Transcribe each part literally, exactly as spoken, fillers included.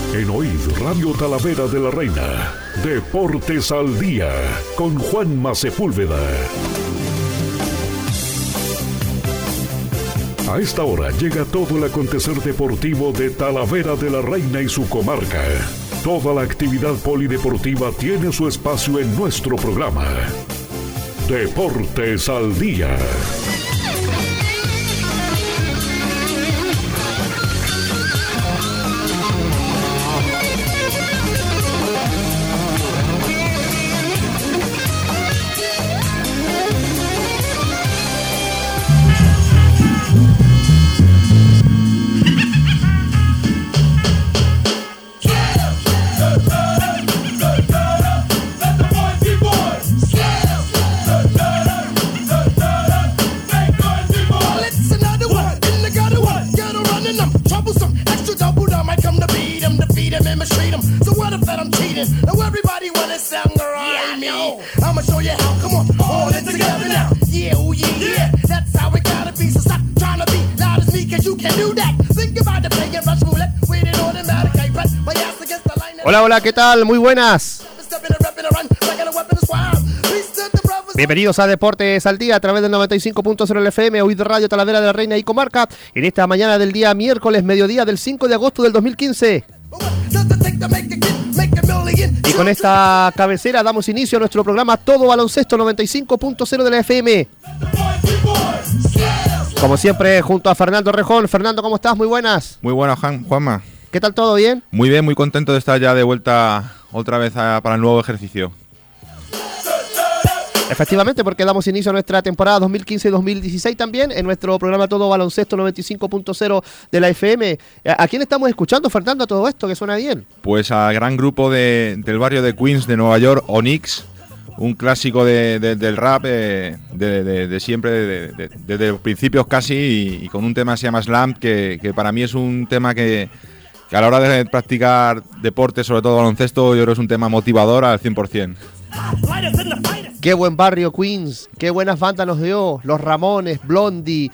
En O I D Radio Talavera de la Reina, Deportes al Día, con Juanma Sepúlveda. A esta hora llega todo el acontecer deportivo de Talavera de la Reina y su comarca. Toda la actividad polideportiva tiene su espacio en nuestro programa. Deportes al Día. Hola, hola, ¿qué tal? Muy buenas. Bienvenidos a Deportes al Día a través del noventa y cinco punto cero F M, O I D Radio Talavera de la Reina y Comarca, en esta mañana del día miércoles, mediodía del cinco de agosto del dos mil quince. Y con esta cabecera damos inicio a nuestro programa Todo Baloncesto noventa y cinco punto cero de la F M. Como siempre, junto a Fernando Rejón. Fernando, ¿cómo estás? Muy buenas. Muy buenas, Juan, Juanma. ¿Qué tal, todo bien? Muy bien, muy contento de estar ya de vuelta otra vez a, para el nuevo ejercicio. Efectivamente, porque damos inicio a nuestra temporada dos mil quince dos mil dieciséis también en nuestro programa Todo Baloncesto noventa y cinco punto cero de la F M. ¿A quién estamos escuchando, Fernando, a todo esto que suena bien? Pues al gran grupo de, del barrio de Queens de Nueva York, Onyx, un clásico de, de, del rap eh, de, de, de siempre, de, de, de, desde los principios casi, y, y con un tema que se llama Slam, que, que para mí es un tema que, que a la hora de practicar deporte, sobre todo baloncesto, yo creo que es un tema motivador al cien por ciento. Qué buen barrio Queens, qué buenas bandas nos dio, Los Ramones, Blondie,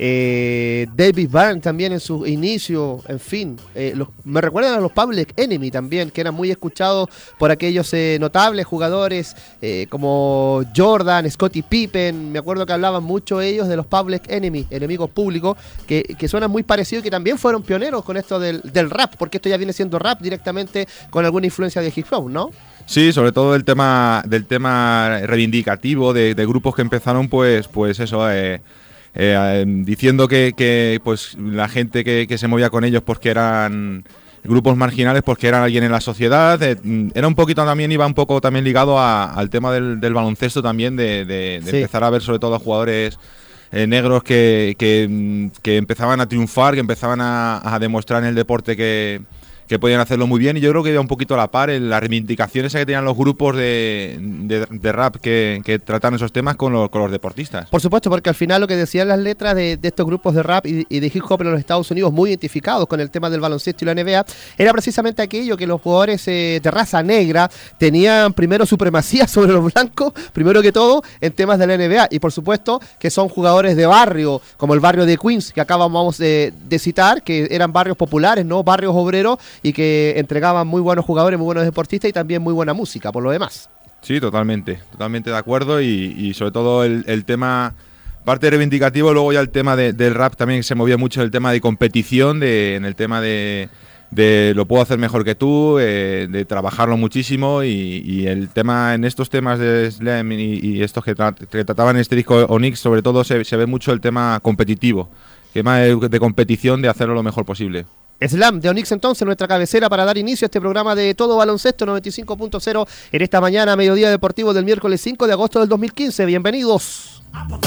eh, David Byrne también en su inicio, en fin, eh, los, me recuerdan a los Public Enemy también, que eran muy escuchados por aquellos eh, notables jugadores eh, como Jordan, Scottie Pippen. Me acuerdo que hablaban mucho ellos de los Public Enemy, enemigos públicos, que, que suenan muy parecidos y que también fueron pioneros con esto del, del rap, porque esto ya viene siendo rap directamente con alguna influencia de hip hop, ¿no? Sí, sobre todo del tema del tema reivindicativo de, de grupos que empezaron, pues, pues eso, eh, eh, diciendo que, que pues la gente que, que se movía con ellos, pues que eran grupos marginales, pues que eran alguien en la sociedad. Eh, era un poquito también, iba un poco también ligado a, al tema del, del baloncesto también, de, de, de sí. Empezar a ver sobre todo a jugadores eh, negros que, que, que empezaban a triunfar, que empezaban a, a demostrar en el deporte que que podían hacerlo muy bien, y yo creo que iba un poquito a la par en las reivindicaciones que tenían los grupos de, de, de rap que, que tratan esos temas con los, con los deportistas. Por supuesto, porque al final lo que decían las letras de, de estos grupos de rap y, y de hip hop en los Estados Unidos, muy identificados con el tema del baloncesto y la N B A, era precisamente aquello que los jugadores eh, de raza negra tenían primero supremacía sobre los blancos, primero que todo, en temas de la N B A, y por supuesto que son jugadores de barrio, como el barrio de Queens, que acabamos de, de citar, que eran barrios populares, ¿no? Barrios obreros, y que entregaban muy buenos jugadores, muy buenos deportistas y también muy buena música, por lo demás. Sí, totalmente, totalmente de acuerdo, y, y sobre todo el, el tema, parte reivindicativo, luego ya el tema de, del rap también se movía mucho, el tema de competición, de, en el tema de, de lo puedo hacer mejor que tú, eh, de trabajarlo muchísimo, y, y el tema, en estos temas de Slam y, y estos que, tra- que trataban en este disco Onyx, sobre todo se, se ve mucho el tema competitivo, el tema de, de competición, de hacerlo lo mejor posible. Slam de Onyx, entonces, nuestra cabecera para dar inicio a este programa de Todo Baloncesto noventa y cinco punto cero en esta mañana, mediodía deportivo del miércoles cinco de agosto del dos mil quince. Bienvenidos.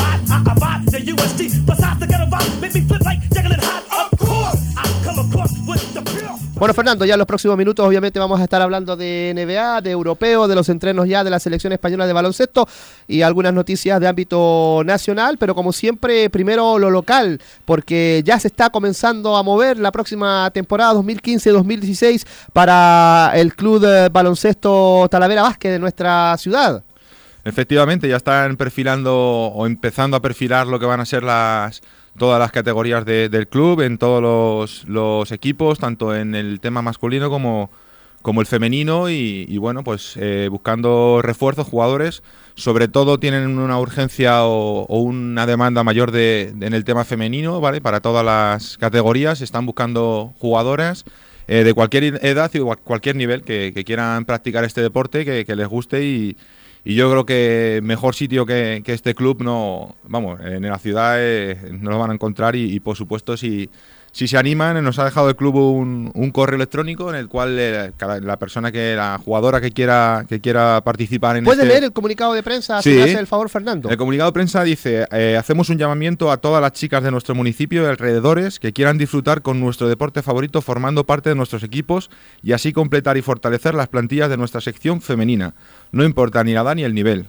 Bueno, Fernando, ya en los próximos minutos obviamente vamos a estar hablando de N B A, de europeo, de los entrenos ya de la selección española de baloncesto y algunas noticias de ámbito nacional, pero como siempre, primero lo local, porque ya se está comenzando a mover la próxima temporada dos mil quince dos mil dieciséis para el Club de Baloncesto Talavera Vázquez de nuestra ciudad. Efectivamente, ya están perfilando o empezando a perfilar lo que van a ser las todas las categorías de, del club, en todos los, los equipos, tanto en el tema masculino como, como el femenino, y, y bueno, pues eh, buscando refuerzos, jugadores. Sobre todo tienen una urgencia o, o una demanda mayor de, de, en el tema femenino, ¿vale? Para todas las categorías están buscando jugadoras eh, de cualquier edad y cualquier nivel que, que quieran practicar este deporte, que, que les guste, y, y yo creo que mejor sitio que, que este club no, vamos, en la ciudad eh, no lo van a encontrar, y, y por supuesto si... Si se animan, nos ha dejado el club un, un correo electrónico en el cual eh, cada, la persona que, la jugadora que quiera que quiera participar en ¿Puede este... leer el comunicado de prensa? Sí. Si me hace el favor, Fernando. El comunicado de prensa dice, eh, hacemos un llamamiento a todas las chicas de nuestro municipio y alrededores que quieran disfrutar con nuestro deporte favorito formando parte de nuestros equipos y así completar y fortalecer las plantillas de nuestra sección femenina. No importa ni la edad ni el nivel.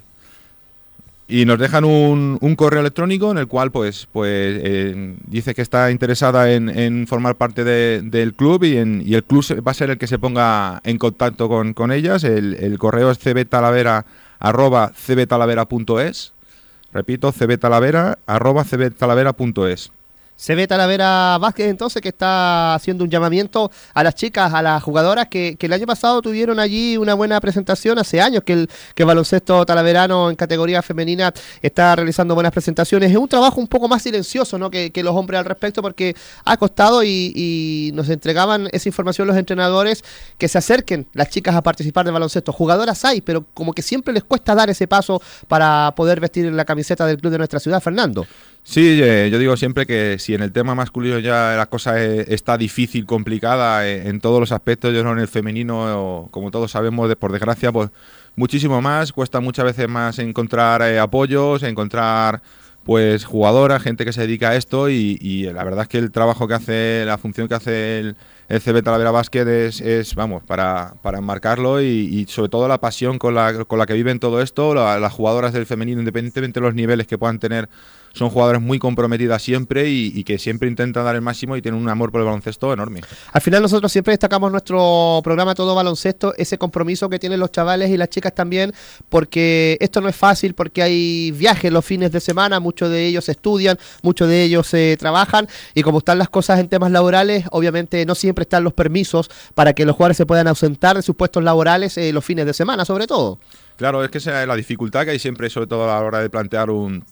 Y nos dejan un, un correo electrónico en el cual pues pues eh, dice que está interesada en, en formar parte de, del club, y, en, y el club va a ser el que se ponga en contacto con, con ellas. El, el correo es cbtalavera arroba cbtalavera.es. Repito, cbtalavera arroba cbtalavera.es. Se ve Talavera Vázquez, entonces, que está haciendo un llamamiento a las chicas, a las jugadoras que, que el año pasado tuvieron allí una buena presentación. Hace años que el, que el baloncesto talaverano en categoría femenina está realizando buenas presentaciones. Es un trabajo un poco más silencioso, ¿no?, que, que los hombres al respecto, porque ha costado, y, y nos entregaban esa información los entrenadores, que se acerquen las chicas a participar de baloncesto. Jugadoras hay, pero como que siempre les cuesta dar ese paso para poder vestir la camiseta del club de nuestra ciudad, Fernando. Sí, eh, yo digo siempre que si en el tema masculino ya la cosa es, está difícil, complicada eh, en todos los aspectos, yo creo en el femenino, como todos sabemos, de, por desgracia, pues muchísimo más, cuesta muchas veces más encontrar eh, apoyos, encontrar pues jugadoras, gente que se dedica a esto, y, y la verdad es que el trabajo que hace, la función que hace el, el C B Talavera Basket es, es vamos, para, para enmarcarlo, y, y sobre todo la pasión con la, con la que viven todo esto, la, las jugadoras del femenino, independientemente de los niveles que puedan tener, son jugadoras muy comprometidas siempre, y, y que siempre intentan dar el máximo y tienen un amor por el baloncesto enorme. Al final nosotros siempre destacamos nuestro programa Todo Baloncesto, ese compromiso que tienen los chavales y las chicas también, porque esto no es fácil, porque hay viajes los fines de semana, muchos de ellos estudian, muchos de ellos eh, trabajan, y como están las cosas en temas laborales, obviamente no siempre están los permisos para que los jugadores se puedan ausentar de sus puestos laborales eh, los fines de semana, sobre todo. Claro, es que esa es la dificultad que hay siempre, sobre todo a la hora de plantear un...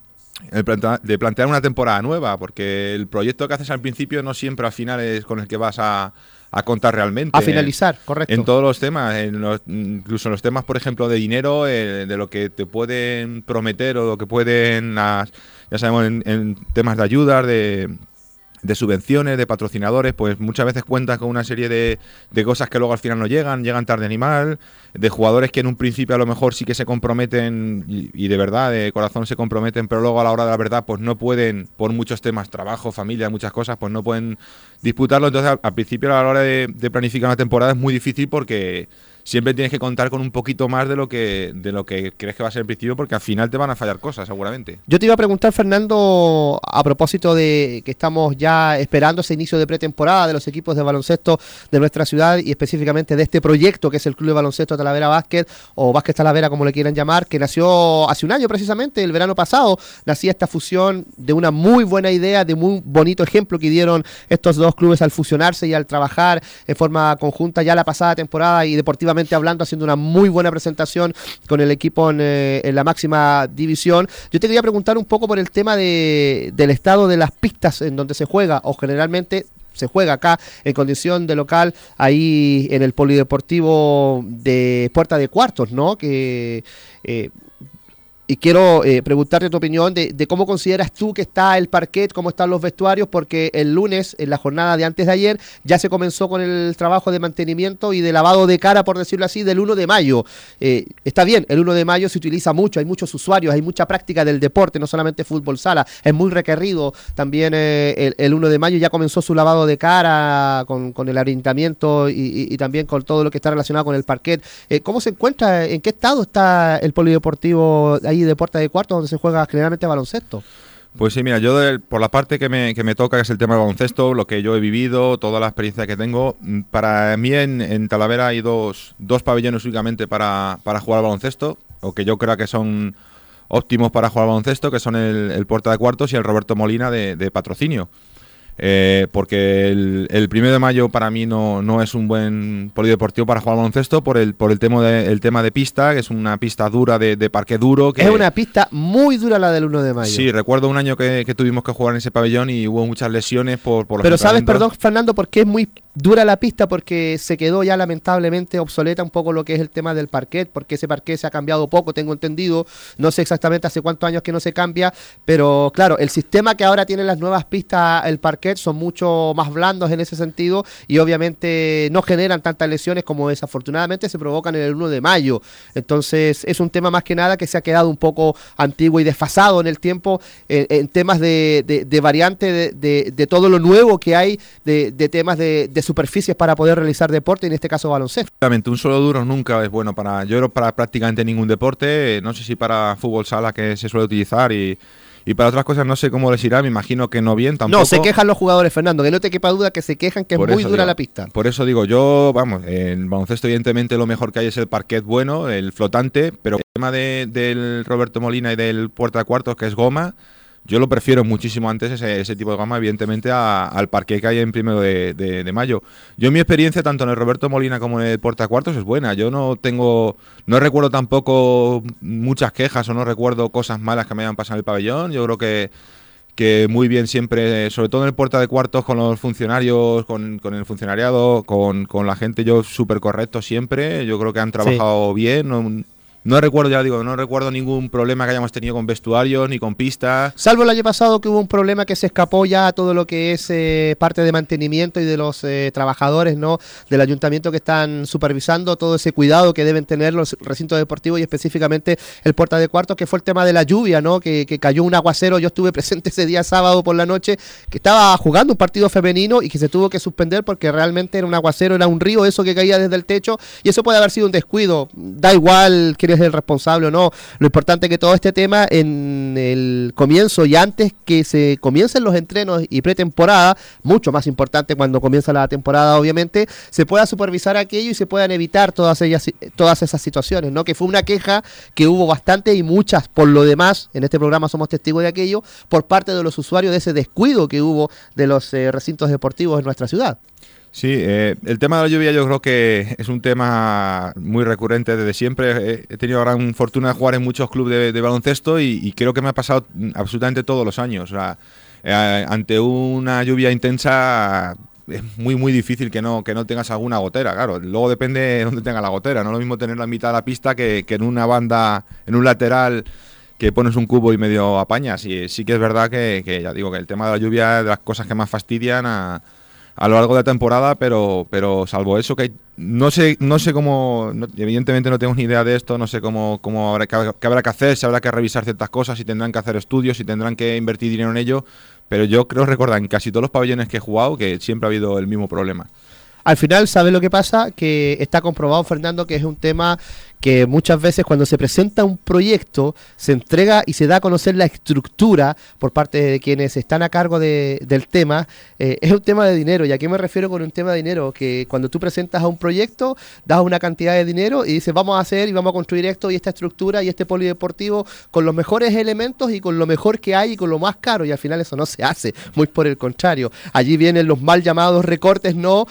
de plantear una temporada nueva, porque el proyecto que haces al principio no siempre al final es con el que vas a, a contar realmente. A finalizar, correcto. En todos los temas, en los, incluso en los temas, por ejemplo, de dinero, eh, de lo que te pueden prometer o lo que pueden, las, ya sabemos, en, en temas de ayudas, de... de subvenciones, de patrocinadores, pues muchas veces cuentas con una serie de, de cosas que luego al final no llegan, llegan tarde ni mal, de jugadores que en un principio a lo mejor sí que se comprometen y, y de verdad, de corazón se comprometen, pero luego a la hora de la verdad pues no pueden, por muchos temas, trabajo, familia, muchas cosas, pues no pueden disputarlo. Entonces al, al principio a la hora de, de planificar una temporada es muy difícil, porque siempre tienes que contar con un poquito más de lo que de lo que crees que va a ser el principio, porque al final te van a fallar cosas, seguramente. Yo te iba a preguntar, Fernando, a propósito de que estamos ya esperando ese inicio de pretemporada de los equipos de baloncesto de nuestra ciudad, y específicamente de este proyecto que es el Club de Baloncesto Talavera Basket, o Basket Talavera como le quieran llamar, que nació hace un año precisamente, el verano pasado, nacía esta fusión de una muy buena idea, de muy bonito ejemplo que dieron estos dos clubes al fusionarse y al trabajar en forma conjunta ya la pasada temporada, y deportiva hablando, haciendo una muy buena presentación con el equipo en, eh, en la máxima división. Yo te quería preguntar un poco por el tema de, del estado de las pistas en donde se juega, o generalmente se juega acá en condición de local, ahí en el polideportivo de Puerta de Cuartos, ¿no? Que... Eh, Y quiero eh, preguntarte tu opinión de, de cómo consideras tú que está el parquet, cómo están los vestuarios, porque el lunes, en la jornada de antes de ayer, ya se comenzó con el trabajo de mantenimiento y de lavado de cara, por decirlo así, del uno de mayo. Eh, está bien, el uno de mayo se utiliza mucho, hay muchos usuarios, hay mucha práctica del deporte, no solamente fútbol sala, es muy requerido también eh, el, el uno de mayo, ya comenzó su lavado de cara con, con el orientamiento y, y, y también con todo lo que está relacionado con el parquet. Eh, ¿Cómo se encuentra, en qué estado está el polideportivo ahí de Puerta de Cuartos, donde se juega generalmente baloncesto? Pues sí, mira, yo de, por la parte que me, que me toca, que es el tema del baloncesto, lo que yo he vivido, toda la experiencia que tengo, para mí en, en Talavera hay dos, dos pabellones únicamente para, para jugar al baloncesto, o que yo creo que son óptimos para jugar al baloncesto, que son el, el Puerta de Cuartos y el Roberto Molina de, de Patrocinio. Eh, porque el, el primero de mayo para mí no, no es un buen polideportivo para jugar al baloncesto por el por el tema de el tema de pista, que es una pista dura de, de parque duro. Que, es una pista muy dura la del uno de mayo. Sí, recuerdo un año que, que tuvimos que jugar en ese pabellón y hubo muchas lesiones por, por los Pero sabes, perdón Fernando, ¿por qué es muy dura la pista? Porque se quedó ya lamentablemente obsoleta un poco lo que es el tema del parquet, porque ese parquet se ha cambiado poco, tengo entendido, no sé exactamente hace cuántos años que no se cambia, pero claro, el sistema que ahora tienen las nuevas pistas, el parquet, son mucho más blandos en ese sentido y obviamente no generan tantas lesiones como desafortunadamente se provocan en el uno de mayo. Entonces es un tema más que nada que se ha quedado un poco antiguo y desfasado en el tiempo en, en temas de, de, de variante de, de, de todo lo nuevo que hay de, de temas de, de superficies para poder realizar deporte, en este caso baloncesto. Exactamente, un solo duro nunca es bueno para, yo creo, para prácticamente ningún deporte, no sé si para fútbol sala que se suele utilizar y Y para otras cosas no sé cómo les irá, me imagino que no bien tampoco. No, se quejan los jugadores, Fernando, que no te quepa duda que se quejan que por es muy dura digo, la pista. Por eso digo, yo, vamos, en baloncesto evidentemente lo mejor que hay es el parquet bueno, el flotante, pero el tema de, del Roberto Molina y del Puerta de Cuartos, que es goma, yo lo prefiero muchísimo antes ese, ese tipo de gama, evidentemente, a, al parquet que hay en primero de, de, de mayo. Yo mi experiencia, tanto en el Roberto Molina como en el Puerta de Cuartos, es buena. Yo no tengo, no recuerdo tampoco muchas quejas o no recuerdo cosas malas que me hayan pasado en el pabellón. Yo creo que, que muy bien siempre, sobre todo en el Puerta de Cuartos, con los funcionarios, con, con el funcionariado, con, con la gente, yo súper correcto siempre. Yo creo que han trabajado sí. bien. No, No recuerdo, ya digo, no recuerdo ningún problema que hayamos tenido con vestuarios ni con pistas. Salvo el año pasado que hubo un problema que se escapó ya a todo lo que es eh, parte de mantenimiento y de los eh, trabajadores, ¿no?, del ayuntamiento que están supervisando todo ese cuidado que deben tener los recintos deportivos y específicamente el Puerta de Cuartos, que fue el tema de la lluvia, ¿no?, que, que cayó un aguacero. Yo estuve presente ese día sábado por la noche, que estaba jugando un partido femenino y que se tuvo que suspender porque realmente era un aguacero, era un río eso que caía desde el techo y eso puede haber sido un descuido. Da igual quién es el responsable o no, lo importante es que todo este tema en el comienzo y antes que se comiencen los entrenos y pretemporada, mucho más importante cuando comienza la temporada obviamente, se pueda supervisar aquello y se puedan evitar todas ellas, todas esas situaciones, ¿no?, que fue una queja que hubo bastante y muchas por lo demás, en este programa somos testigos de aquello, por parte de los usuarios de ese descuido que hubo de los eh, recintos deportivos en nuestra ciudad. Sí, eh, el tema de la lluvia yo creo que es un tema muy recurrente desde siempre. He tenido la gran fortuna de jugar en muchos clubes de, de baloncesto y, y creo que me ha pasado absolutamente todos los años. O sea, eh, ante una lluvia intensa es muy muy difícil que no que no tengas alguna gotera, claro. Luego depende de dónde tenga la gotera. No es lo mismo tener la mitad de la pista que, que en una banda, en un lateral, que pones un cubo y medio apañas. Y sí que es verdad que, que ya digo que el tema de la lluvia es de las cosas que más fastidian a a lo largo de la temporada, pero pero salvo eso que hay, no sé no sé cómo, no, evidentemente no tengo ni idea de esto, no sé cómo cómo habrá, qué habrá que hacer, si habrá que revisar ciertas cosas, si tendrán que hacer estudios, si tendrán que invertir dinero en ello, pero yo creo recordar en casi todos los pabellones que he jugado que siempre ha habido el mismo problema. Al final, ¿sabes lo que pasa? Que está comprobado, Fernando, que es un tema que muchas veces cuando se presenta un proyecto se entrega y se da a conocer la estructura por parte de quienes están a cargo de, del tema, eh, es un tema de dinero. ¿Y a qué me refiero con un tema de dinero? Que cuando tú presentas a un proyecto, das una cantidad de dinero y dices vamos a hacer y vamos a construir esto y esta estructura y este polideportivo con los mejores elementos y con lo mejor que hay y con lo más caro, y al final eso no se hace, muy por el contrario. Allí vienen los mal llamados recortes, ¿no?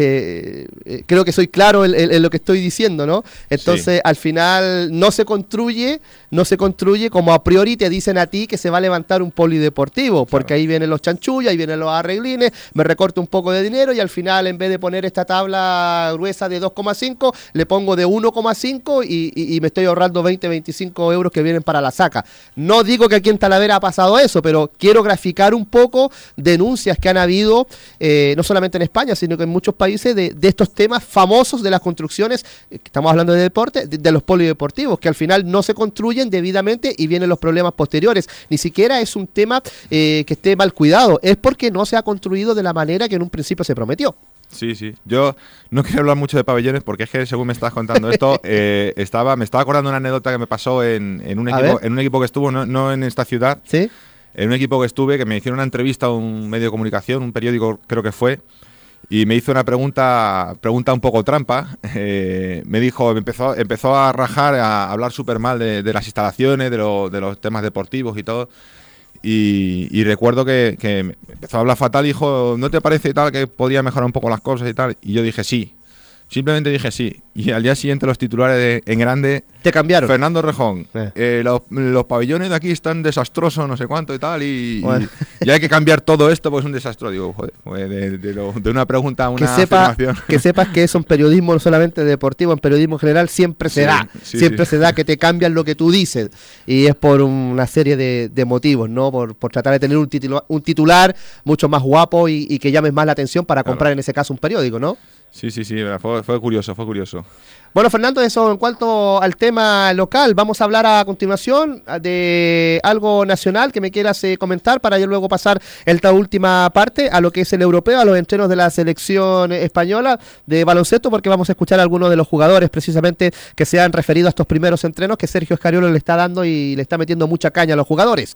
Eh, eh, creo que soy claro en, en, en lo que estoy diciendo, ¿no? Entonces, sí. Al final no se construye, no se construye como a priori te dicen a ti que se va a levantar un polideportivo, porque claro, ahí vienen los chanchullas, ahí vienen los arreglines, me recorto un poco de dinero y al final en vez de poner esta tabla gruesa de dos coma cinco, le pongo de uno coma cinco y, y, y me estoy ahorrando veinte, veinticinco euros que vienen para la saca. No digo que aquí en Talavera ha pasado eso, pero quiero graficar un poco denuncias que han habido, eh, no solamente en España, sino que en muchos países de, de estos temas famosos de las construcciones, eh, estamos hablando de deporte, de, de los polideportivos, que al final no se construyen debidamente y vienen los problemas posteriores. Ni siquiera es un tema eh, que esté mal cuidado, es porque no se ha construido de la manera que en un principio se prometió. Sí, sí. Yo no quiero hablar mucho de pabellones porque es que según me estás contando esto, eh, estaba me estaba acordando una anécdota que me pasó en, en, un, equipo, en un equipo que estuvo, no, no en esta ciudad, ¿sí? En un equipo que estuve, que me hicieron una entrevista a un medio de comunicación, un periódico creo que fue, y me hizo una pregunta pregunta un poco trampa. Eh, me dijo, empezó, empezó a rajar, a hablar súper mal de, de las instalaciones, de, lo, de los temas deportivos y todo. Y, y recuerdo que, que empezó a hablar fatal y dijo, ¿no te parece tal que podría mejorar un poco las cosas y tal? Y yo dije sí. Simplemente dije sí. Y al día siguiente los titulares de, en grande... Te cambiaron. Fernando Rejón. Eh. Eh, los, los pabellones de aquí están desastrosos, no sé cuánto y tal. Y, Bueno. y, y hay que cambiar todo esto, pues es un desastre. Digo, joder, pues de, de, lo, de una pregunta a una que sepa, afirmación. que sepas que eso en periodismo, no solamente deportivo, en periodismo en general, siempre se Sí, da. sí, siempre sí. se da que te cambian lo que tú dices. Y es por una serie de, de motivos, ¿no? Por, por tratar de tener un titular, un titular mucho más guapo y, y que llames más la atención para Claro. comprar en ese caso un periódico, ¿no? Sí, sí, sí, fue, fue curioso, fue curioso. Bueno, Fernando, eso en cuanto al tema local. Vamos a hablar a continuación de algo nacional que me quieras eh, comentar para yo luego pasar esta última parte a lo que es el europeo, a los entrenos de la selección española de baloncesto, porque vamos a escuchar a algunos de los jugadores precisamente que se han referido a estos primeros entrenos que Sergio Scariolo le está dando y le está metiendo mucha caña a los jugadores.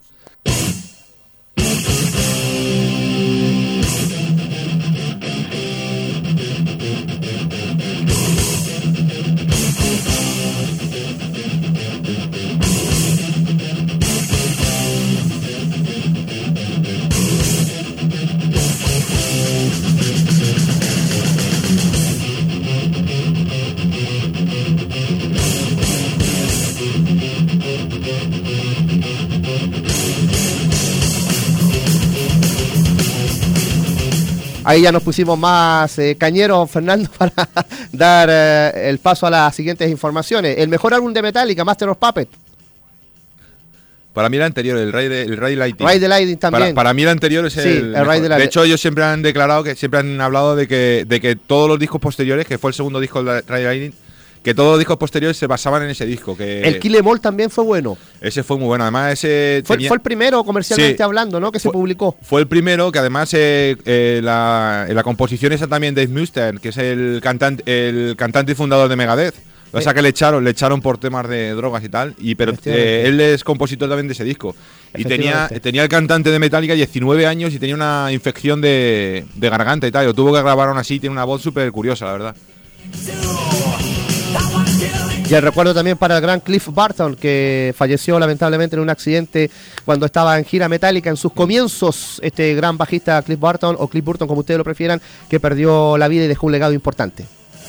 Ahí ya nos pusimos más eh, cañeros, Fernando, para dar eh, el paso a las siguientes informaciones. El mejor álbum de Metallica, Master of Puppets. Para mí el anterior, el Rey de, el Rey Lighting. Ride the Lightning también. Para, para mí el anterior es Sí, el, el mejor. Ride the De Lightning. hecho, ellos siempre han declarado, que siempre han hablado de que, de que todos los discos posteriores, que fue el segundo disco de Ride the Lightning, que todos los discos posteriores se basaban en ese disco. Que El Kill Em All también fue bueno. Ese fue muy bueno. Además, ese Fue, tenía- fue el primero comercialmente Sí. hablando, ¿no? Que se Fue- publicó. Fue el primero, que además eh, eh, la, en la composición está también Dave Mustaine, que es el cantante, el cantante y fundador de Megadeth. O sea Eh. que le echaron, le echaron por temas de drogas y tal. Y pero Efectivamente. eh, él es compositor también de ese disco. Y tenía, Efectivamente. tenía el cantante de Metallica diecinueve años y tenía una infección de, de garganta y tal. Y lo tuvo que grabar aún así. Tiene una voz súper curiosa, la verdad. Y el recuerdo también para el gran Cliff Burton, que falleció lamentablemente en un accidente cuando estaba en gira Metallica en sus comienzos. Este gran bajista Cliff Burton, o Cliff Burton como ustedes lo prefieran, que perdió la vida y dejó un legado importante.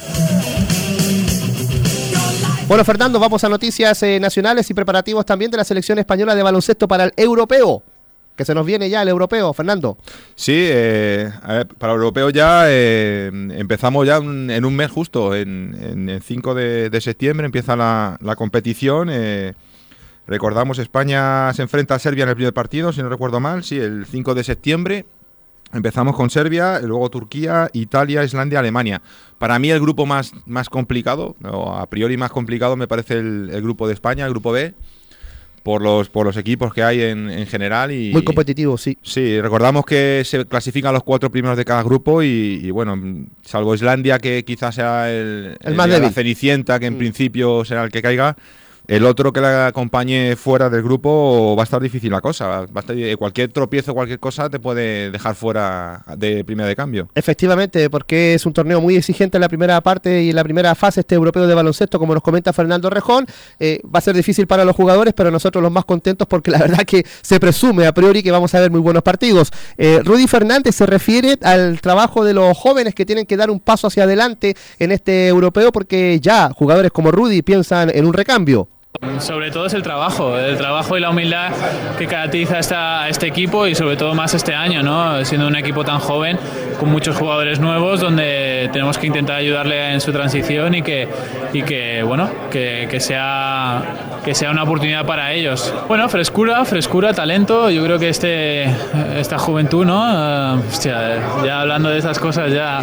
Bueno, Fernando, vamos a noticias eh, nacionales y preparativos también de la selección española de baloncesto para el europeo, que se nos viene ya el europeo, Fernando. Sí, eh, a ver, para el europeo ya eh, empezamos ya un- en un mes justo, en, en el cinco de, de septiembre empieza la, la competición. eh, recordamos, España se enfrenta a Serbia en el primer partido, si no recuerdo mal, sí, el cinco de septiembre. Empezamos con Serbia, luego Turquía, Italia, Islandia, Alemania. Para mí el grupo más, más complicado, o a priori más complicado, me parece el, el grupo de España, el grupo B, por los, por los equipos que hay en, en general. Y, Muy competitivo, sí. Sí, recordamos que se clasifican los cuatro primeros de cada grupo y, y bueno, salvo Islandia, que quizás sea el, El más de la débil. Cenicienta, que en Mm. principio será el que caiga, el otro que la acompañe fuera del grupo va a estar difícil la cosa. Va a estar, cualquier tropiezo, cualquier cosa te puede dejar fuera de primera de cambio. Efectivamente, porque es un torneo muy exigente en la primera parte y en la primera fase, este europeo de baloncesto, como nos comenta Fernando Rejón. Eh, va a ser difícil para los jugadores, pero nosotros los más contentos porque la verdad que se presume a priori que vamos a ver muy buenos partidos. Eh, Rudy Fernández se refiere al trabajo de los jóvenes que tienen que dar un paso hacia adelante en este europeo, porque ya jugadores como Rudy piensan en un recambio. Sobre todo es el trabajo, el trabajo y la humildad que caracteriza a, esta, a este equipo y sobre todo más este año, ¿no? Siendo un equipo tan joven, con muchos jugadores nuevos, donde tenemos que intentar ayudarle en su transición y que, y que bueno, que, que, sea, que sea una oportunidad para ellos. Bueno, frescura, frescura, talento, yo creo que este, esta juventud, ¿no? Uh, hostia, ya hablando de estas cosas ya...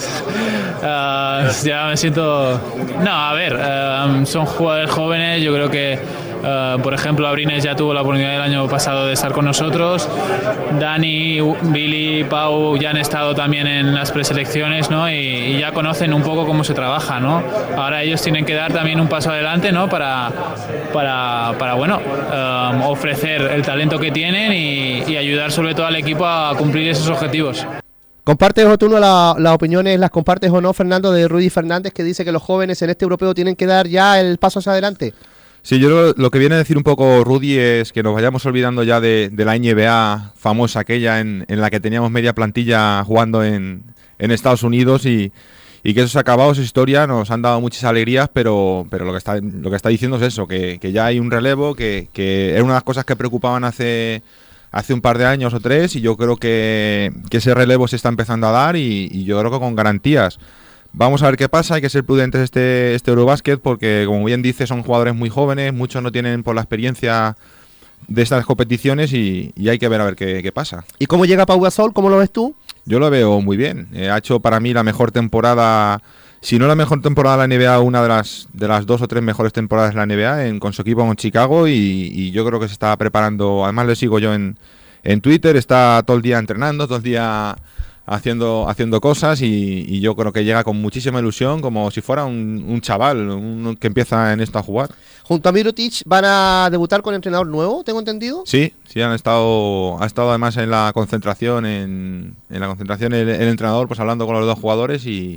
Uh, ya me siento... No, a ver, uh, son jugadores jóvenes, yo creo que, uh, por ejemplo, Abrines ya tuvo la oportunidad el año pasado de estar con nosotros, Dani, Billy, Pau ya han estado también en las preselecciones, ¿no? Y, y ya conocen un poco cómo se trabaja, ¿no? Ahora ellos tienen que dar también un paso adelante, ¿no? Para, para, para bueno, um, ofrecer el talento que tienen y, y ayudar sobre todo al equipo a cumplir esos objetivos. ¿Compartes o tú no la, las opiniones, las compartes o no, Fernando, de Rudy Fernández, que dice que los jóvenes en este europeo tienen que dar ya el paso hacia adelante? Sí, yo lo, lo que viene a decir un poco Rudy es que nos vayamos olvidando ya de, de la N B A famosa aquella en, en la que teníamos media plantilla jugando en, en Estados Unidos y, y que eso se ha acabado, esa historia, nos han dado muchas alegrías, pero, pero lo que está lo que está diciendo es eso, que, que ya hay un relevo, que, que era una de las cosas que preocupaban hace, hace un par de años o tres y yo creo que, que ese relevo se está empezando a dar y, y yo creo que con garantías. Vamos a ver qué pasa, hay que ser prudentes este, este Eurobasket porque, como bien dice, son jugadores muy jóvenes, muchos no tienen por la experiencia de estas competiciones y, y hay que ver a ver qué, qué pasa. ¿Y cómo llega Pau Gasol? ¿Cómo lo ves tú? Yo lo veo muy bien, eh, ha hecho para mí la mejor temporada, si no la mejor temporada de la N B A, una de las de las dos o tres mejores temporadas de la N B A en, con su equipo en Chicago y, y yo creo que se está preparando, además le sigo yo en, en Twitter, está todo el día entrenando, todo el día haciendo haciendo cosas y, y yo creo que llega con muchísima ilusión, como si fuera un, un chaval un, que empieza en esto a jugar. Junto a Mirotic van a debutar con entrenador nuevo, ¿tengo entendido? Sí, sí, han estado ha estado además en la concentración, en, en la concentración el, el entrenador, pues hablando con los dos jugadores y,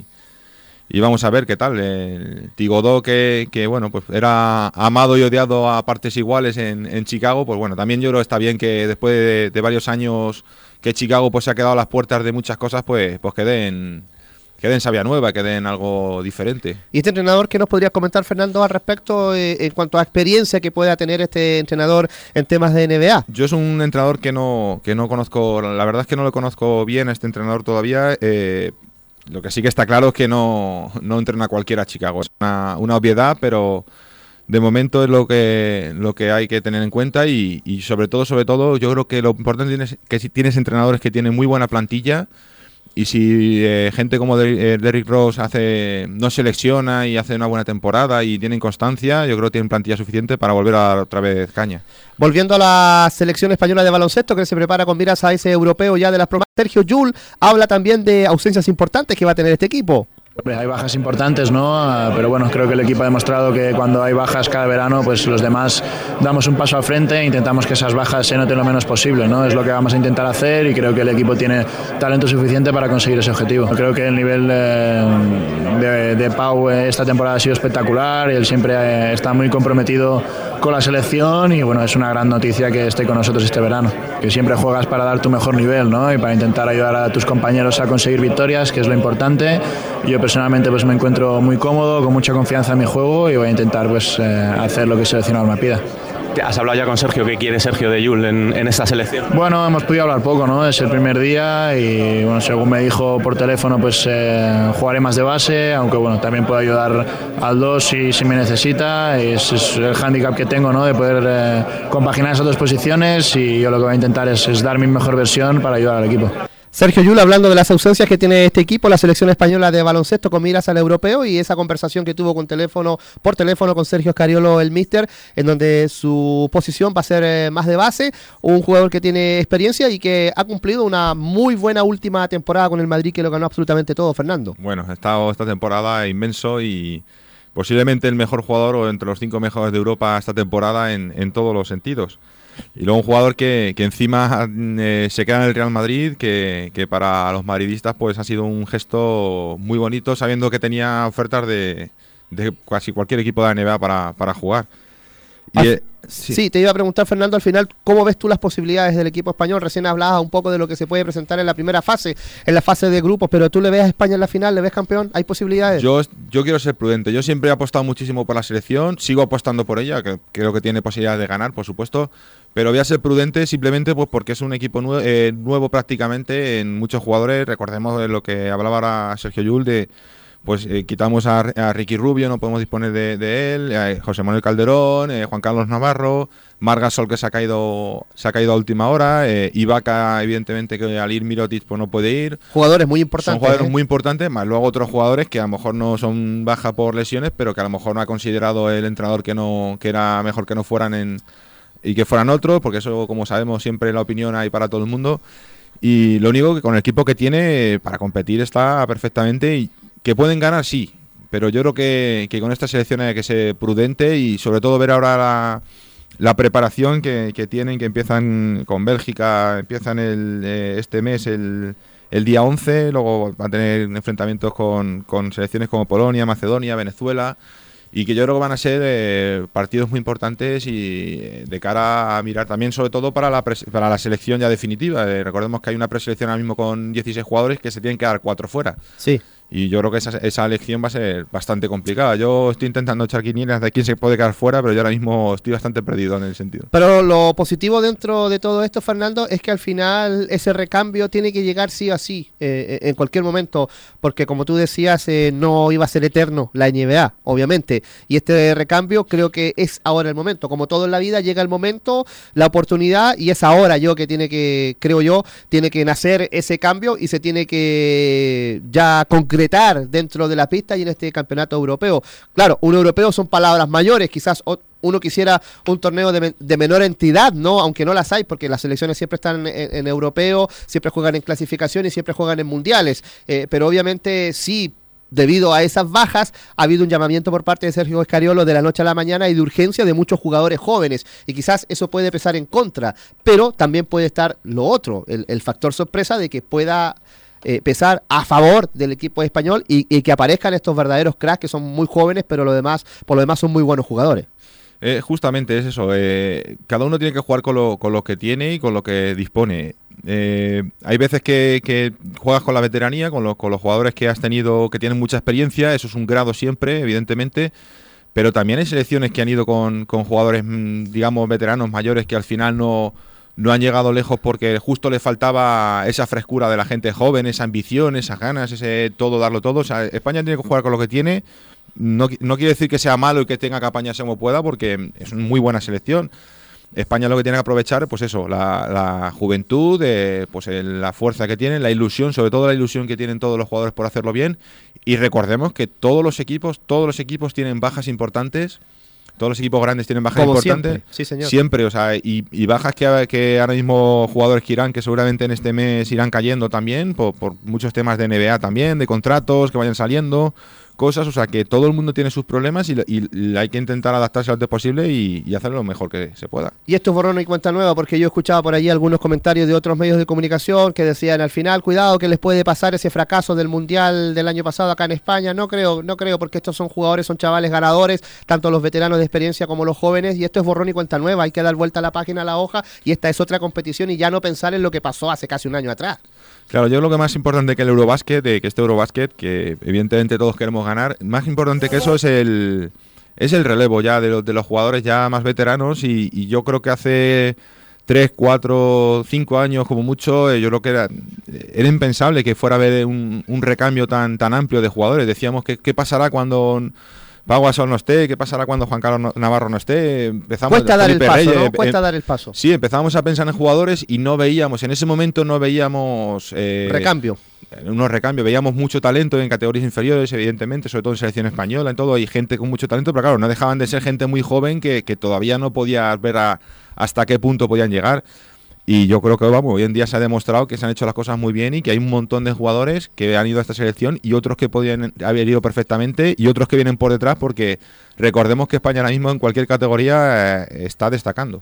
y vamos a ver qué tal. El Thibodeau, que, que bueno, pues era amado y odiado a partes iguales en, en Chicago, pues bueno, también yo creo que está bien que después de, de varios años que Chicago pues se ha quedado a las puertas de muchas cosas, pues, pues que den, que den savia nueva, que den algo diferente. ¿Y este entrenador qué nos podrías comentar, Fernando, al respecto eh, en cuanto a experiencia que pueda tener este entrenador en temas de N B A? Yo es un entrenador que no, que no conozco, la verdad es que no lo conozco bien a este entrenador todavía. Eh, lo que sí que está claro es que no, no entrena cualquiera a Chicago, es una, una obviedad, pero de momento es lo que lo que hay que tener en cuenta y, y sobre todo, sobre todo, yo creo que lo importante es que si tienes entrenadores que tienen muy buena plantilla y si eh, gente como de, eh, Derrick Rose hace no selecciona y hace una buena temporada y tienen constancia, yo creo que tienen plantilla suficiente para volver a dar otra vez caña. Volviendo a la selección española de baloncesto que se prepara con miras a ese europeo ya de las promesas, Sergio Llull habla también de ausencias importantes que va a tener este equipo. Hay bajas importantes, ¿no? Pero bueno, creo que el equipo ha demostrado que cuando hay bajas cada verano, pues los demás damos un paso al frente e intentamos que esas bajas se noten lo menos posible, ¿no? Es lo que vamos a intentar hacer y creo que el equipo tiene talento suficiente para conseguir ese objetivo. Creo que el nivel de, de, de Pau esta temporada ha sido espectacular y él siempre está muy comprometido con la selección y bueno, es una gran noticia que esté con nosotros este verano. Que siempre juegas para dar tu mejor nivel, ¿no? Y para intentar ayudar a tus compañeros a conseguir victorias, que es lo importante. Yo personalmente pues me encuentro muy cómodo, con mucha confianza en mi juego y voy a intentar pues eh, hacer lo que el seleccionador me pida. ¿Has hablado ya con Sergio? ¿Qué quiere Sergio de Llull en, en esta selección? Bueno, hemos podido hablar poco, ¿no? Es el primer día y, bueno, según me dijo por teléfono, pues eh, jugaré más de base, aunque, bueno, también puedo ayudar al dos si, si me necesita. Es, es el hándicap que tengo, ¿no? De poder eh, compaginar esas dos posiciones y yo lo que voy a intentar es, es dar mi mejor versión para ayudar al equipo. Sergio Llull hablando de las ausencias que tiene este equipo, la selección española de baloncesto con miras al europeo y esa conversación que tuvo con teléfono por teléfono con Sergio Scariolo, el míster, en donde su posición va a ser eh, más de base, un jugador que tiene experiencia y que ha cumplido una muy buena última temporada con el Madrid que lo ganó absolutamente todo, Fernando. Bueno, ha estado esta temporada inmenso y posiblemente el mejor jugador o entre los cinco mejores de Europa esta temporada en, en todos los sentidos. Y luego un jugador que, que encima eh, se queda en el Real Madrid, que, que para los madridistas pues ha sido un gesto muy bonito, sabiendo que tenía ofertas de, de casi cualquier equipo de la N B A para, para jugar. Y, Al, eh, sí. sí, te iba a preguntar, Fernando, al final, ¿cómo ves tú las posibilidades del equipo español? Recién hablabas un poco de lo que se puede presentar en la primera fase, en la fase de grupos, pero ¿tú le ves a España en la final? ¿Le ves campeón? ¿Hay posibilidades? Yo, yo quiero ser prudente. Yo siempre he apostado muchísimo por la selección, sigo apostando por ella, que creo que tiene posibilidades de ganar, por supuesto, pero voy a ser prudente simplemente pues porque es un equipo nuevo, eh, nuevo prácticamente en muchos jugadores. Recordemos de lo que hablaba ahora Sergio Llull de... Pues eh, quitamos a, a Ricky Rubio, no podemos disponer de, de él, eh, José Manuel Calderón, eh, Juan Carlos Navarro, Marc Gasol que se ha caído se ha caído a última hora, eh, Ibaka evidentemente que al ir Mirotic pues no puede ir. Jugadores muy importantes. Son jugadores ¿eh? muy importantes, más luego otros jugadores que a lo mejor no son baja por lesiones, pero que a lo mejor no ha considerado el entrenador que no que era mejor que no fueran en y que fueran otros, porque eso como sabemos siempre la opinión hay para todo el mundo. Y lo único que con el equipo que tiene para competir está perfectamente y que pueden ganar, sí, pero yo creo que, que con esta selección hay que ser prudente y sobre todo ver ahora la, la preparación que, que tienen, que empiezan con Bélgica, empiezan el, eh, este mes el, el día once, luego va a tener enfrentamientos con, con selecciones como Polonia, Macedonia, Venezuela, y que yo creo que van a ser eh, partidos muy importantes y eh, de cara a mirar también, sobre todo para la, pres- para la selección ya definitiva. Eh, recordemos que hay una preselección ahora mismo con dieciséis jugadores que se tienen que dar cuatro fuera. Sí. Y yo creo que esa, esa elección va a ser bastante complicada. Yo estoy intentando echar quinielas de quién se puede quedar fuera, pero yo ahora mismo estoy bastante perdido en el sentido. Pero lo positivo dentro de todo esto, Fernando, es que al final ese recambio tiene que llegar sí o sí, eh, en cualquier momento, porque como tú decías, eh, no iba a ser eterno la N B A, obviamente. Y este recambio creo que es ahora el momento. Como todo en la vida, llega el momento, la oportunidad, y es ahora yo que tiene que, creo yo, tiene que nacer ese cambio y se tiene que ya concretar dentro de la pista y en este campeonato europeo. Claro, un europeo son palabras mayores, quizás uno quisiera un torneo de, de menor entidad, ¿no? Aunque no las hay, porque las selecciones siempre están en, en europeo, siempre juegan en clasificación y siempre juegan en mundiales, eh, pero obviamente sí, debido a esas bajas, ha habido un llamamiento por parte de Sergio Scariolo de la noche a la mañana y de urgencia de muchos jugadores jóvenes, y quizás eso puede pesar en contra, pero también puede estar lo otro, el, el factor sorpresa de que pueda Eh, pesar a favor del equipo español y, y que aparezcan estos verdaderos cracks que son muy jóvenes, pero lo demás, por lo demás son muy buenos jugadores. Eh, justamente es eso, eh, cada uno tiene que jugar con lo, con lo que tiene y con lo que dispone. Eh, hay veces que, que juegas con la veteranía, con, lo, con los jugadores que has tenido, que tienen mucha experiencia, eso es un grado siempre, evidentemente, pero también hay selecciones que han ido con, con jugadores, digamos, veteranos mayores que al final no... no han llegado lejos porque justo les faltaba esa frescura de la gente joven, esa ambición, esas ganas, ese todo, darlo todo. O sea, España tiene que jugar con lo que tiene. No, no quiere decir que sea malo y que tenga que apañarse como pueda, porque es una muy buena selección. España lo que tiene que aprovechar, pues eso, la, la juventud, eh, pues el, la fuerza que tienen, la ilusión, sobre todo la ilusión que tienen todos los jugadores por hacerlo bien. Y recordemos que todos los equipos, todos los equipos tienen bajas importantes. Todos los equipos grandes tienen bajas Como importantes. Siempre, sí, señor. Siempre, o sea, y, y bajas que, que ahora mismo jugadores que irán, que seguramente en este mes irán cayendo también, por, por muchos temas de N B A también, de contratos que vayan saliendo, cosas, o sea, que todo el mundo tiene sus problemas y, y, y hay que intentar adaptarse lo antes posible y, y hacerlo lo mejor que se pueda. Y esto es borrón y cuenta nueva, porque yo escuchaba por allí algunos comentarios de otros medios de comunicación que decían al final, cuidado que les puede pasar ese fracaso del Mundial del año pasado acá en España. No creo, no creo, porque estos son jugadores, son chavales ganadores, tanto los veteranos de experiencia como los jóvenes, y esto es borrón y cuenta nueva, hay que dar vuelta a la página, a la hoja, y esta es otra competición y ya no pensar en lo que pasó hace casi un año atrás. Claro, yo creo que más importante que el Eurobásquet, de que este Eurobásquet, que evidentemente todos queremos ganar, más importante que eso es el es el relevo ya de los, de los jugadores ya más veteranos y, y yo creo que hace tres, cuatro, cinco años como mucho, eh, yo creo que era, era impensable que fuera a haber un, un recambio tan, tan amplio de jugadores. Decíamos que qué pasará cuando Pau Gasol no esté, qué pasará cuando Juan Carlos Navarro no esté. Empezamos Cuesta dar el paso, Reyes, ¿no? eh, Cuesta eh, dar el paso. Sí, empezamos a pensar en jugadores y no veíamos, en ese momento no veíamos... Eh, Recambio. Unos recambios, veíamos mucho talento en categorías inferiores, evidentemente, sobre todo en selección española, en todo, hay gente con mucho talento, pero claro, no dejaban de ser gente muy joven que, que todavía no podías ver a, hasta qué punto podían llegar. Y yo creo que vamos, hoy en día se ha demostrado que se han hecho las cosas muy bien y que hay un montón de jugadores que han ido a esta selección y otros que podían haber ido perfectamente y otros que vienen por detrás, porque recordemos que España ahora mismo en cualquier categoría eh, está destacando.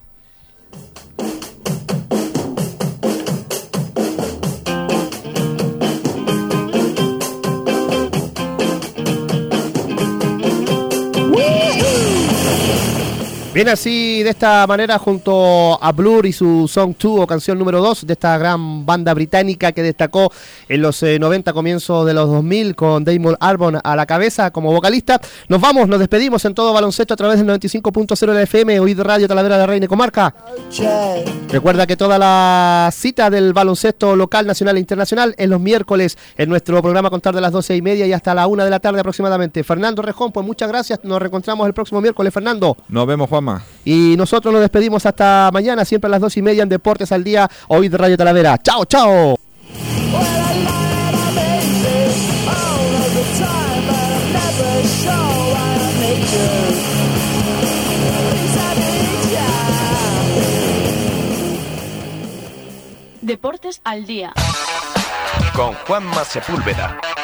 Bien, así de esta manera junto a Blur y su Song dos o canción número dos de esta gran banda británica que destacó en los eh, noventa, comienzos de los dos mil con Damon Albarn a la cabeza como vocalista. Nos vamos, nos despedimos en Todo Baloncesto a través del noventa y cinco punto cero de la F M, Oíd Radio Talavera de la Reina y Comarca. Recuerda que toda la cita del baloncesto local, nacional e internacional es los miércoles en nuestro programa Contar de las doce y media y hasta la una de la tarde aproximadamente. Fernando Rejón, pues muchas gracias, nos reencontramos el próximo miércoles, Fernando. Nos vemos, Juan. Y nosotros nos despedimos hasta mañana, siempre a las dos y media en Deportes al Día, hoy de Radio Talavera. ¡Chao, chao! Deportes al Día con Juanma Sepúlveda.